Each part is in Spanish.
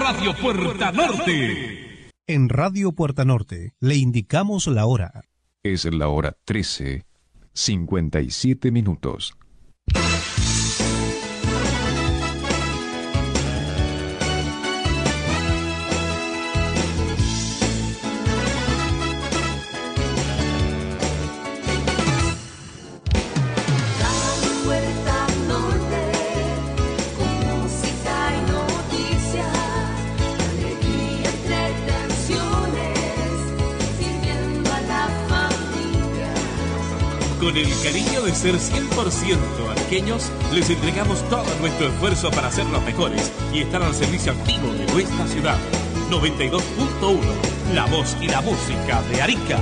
Radio Puerta Norte. En Radio Puerta Norte le indicamos la hora. Es la hora 13:57. Con el cariño de ser 100% ariqueños, les entregamos todo nuestro esfuerzo para ser los mejores y estar al servicio activo de nuestra ciudad. 92.1, la voz y la música de Arica.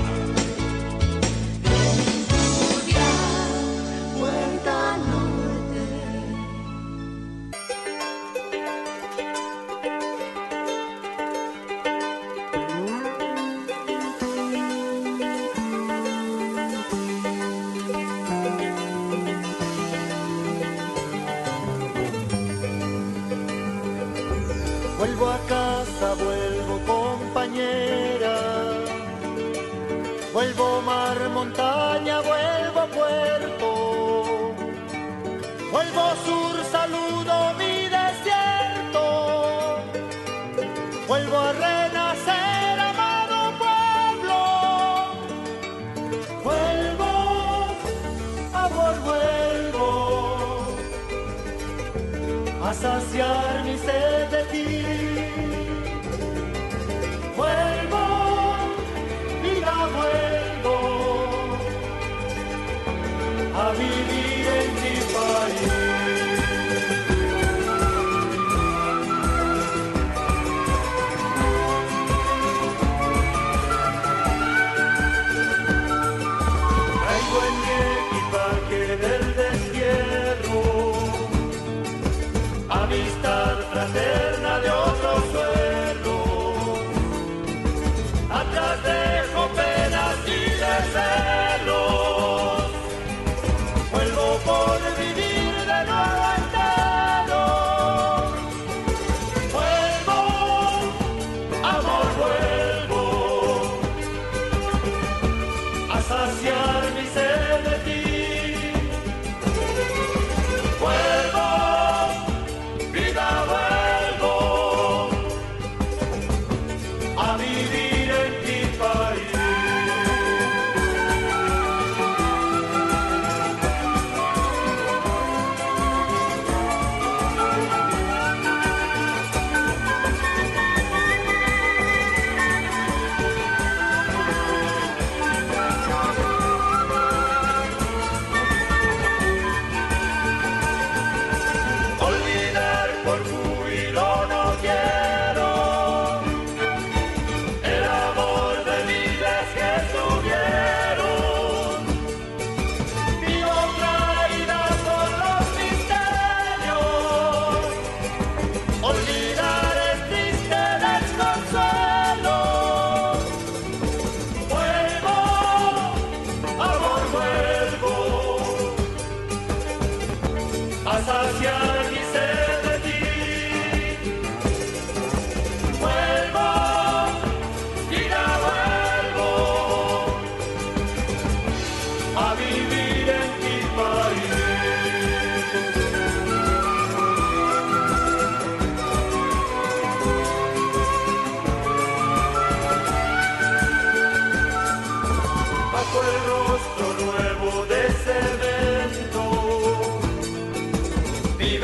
Vuelvo a casa, vuelvo compañera, vuelvo mar, montaña, vuelvo puerto, vuelvo sur, saludo mi desierto, vuelvo a renacer, amado pueblo, vuelvo, amor, vuelvo a saciar mi sed de ti. Vuelvo, vida, vuelvo a vivir en mi país. Traigo en mi equipaje del destierro amistad fraterna de otro suelo. Atrás dejo penas y desvelos. Vuelvo por vivir de nuevo entero. Vuelvo, amor, vuelvo a saciar mi sed de ti. Vuelvo, vida, vuelvo a vivir en mi país. Olvidar por júbilo no quiero el amor de miles que estuvieron. Vivo traída por los misterios. Olvidar es triste desconsuelo. Vuelvo, amor, vuelvo a saciar mi sed de ti. Vuelvo, vida, vuelvo a vivir en mi país. Bajo el rostro nuevo de ese evento vive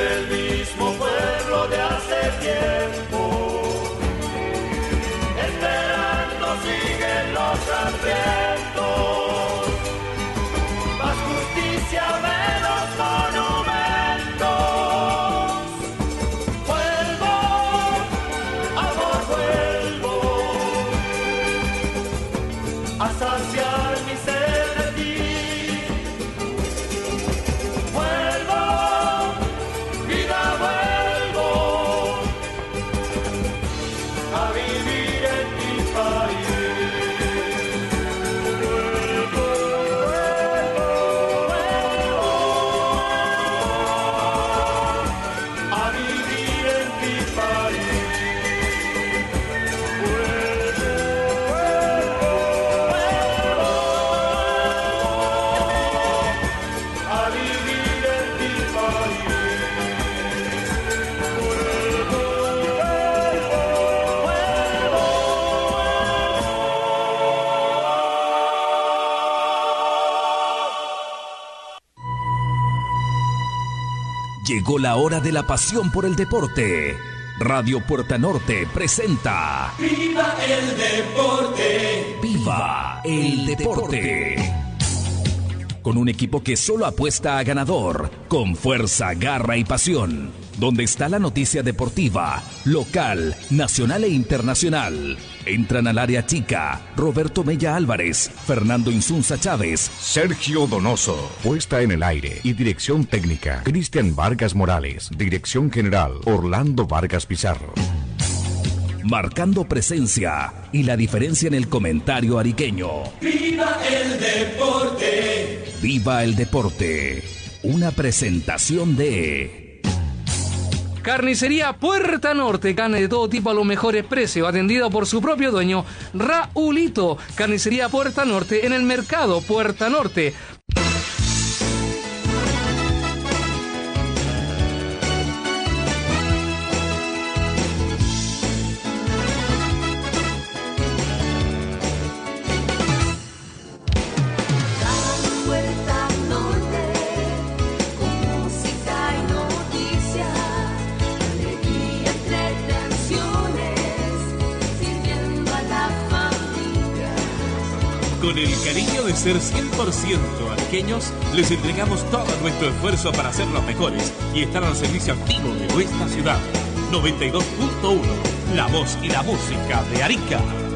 Llegó la hora de la pasión por el deporte. Radio Puerta Norte presenta ¡Viva el deporte! ¡Viva el deporte! Con un equipo que solo apuesta a ganador, con fuerza, garra y pasión. Donde está la noticia deportiva, local, nacional e internacional. Entran al área chica Roberto Mella Álvarez, Fernando Insunza Chávez, Sergio Donoso. Puesta en el aire y dirección técnica, Cristian Vargas Morales. Dirección general, Orlando Vargas Pizarro. Marcando presencia y la diferencia en el comentario ariqueño. ¡Viva el deporte! ¡Viva el deporte! Una presentación de... Carnicería Puerta Norte, carne de todo tipo a los mejores precios, atendido por su propio dueño, Raulito. Carnicería Puerta Norte en el mercado Puerta Norte. Con el cariño de ser 100% ariqueños, les entregamos todo nuestro esfuerzo para ser los mejores y estar al servicio activo de nuestra ciudad. 92.1, la voz y la música de Arica.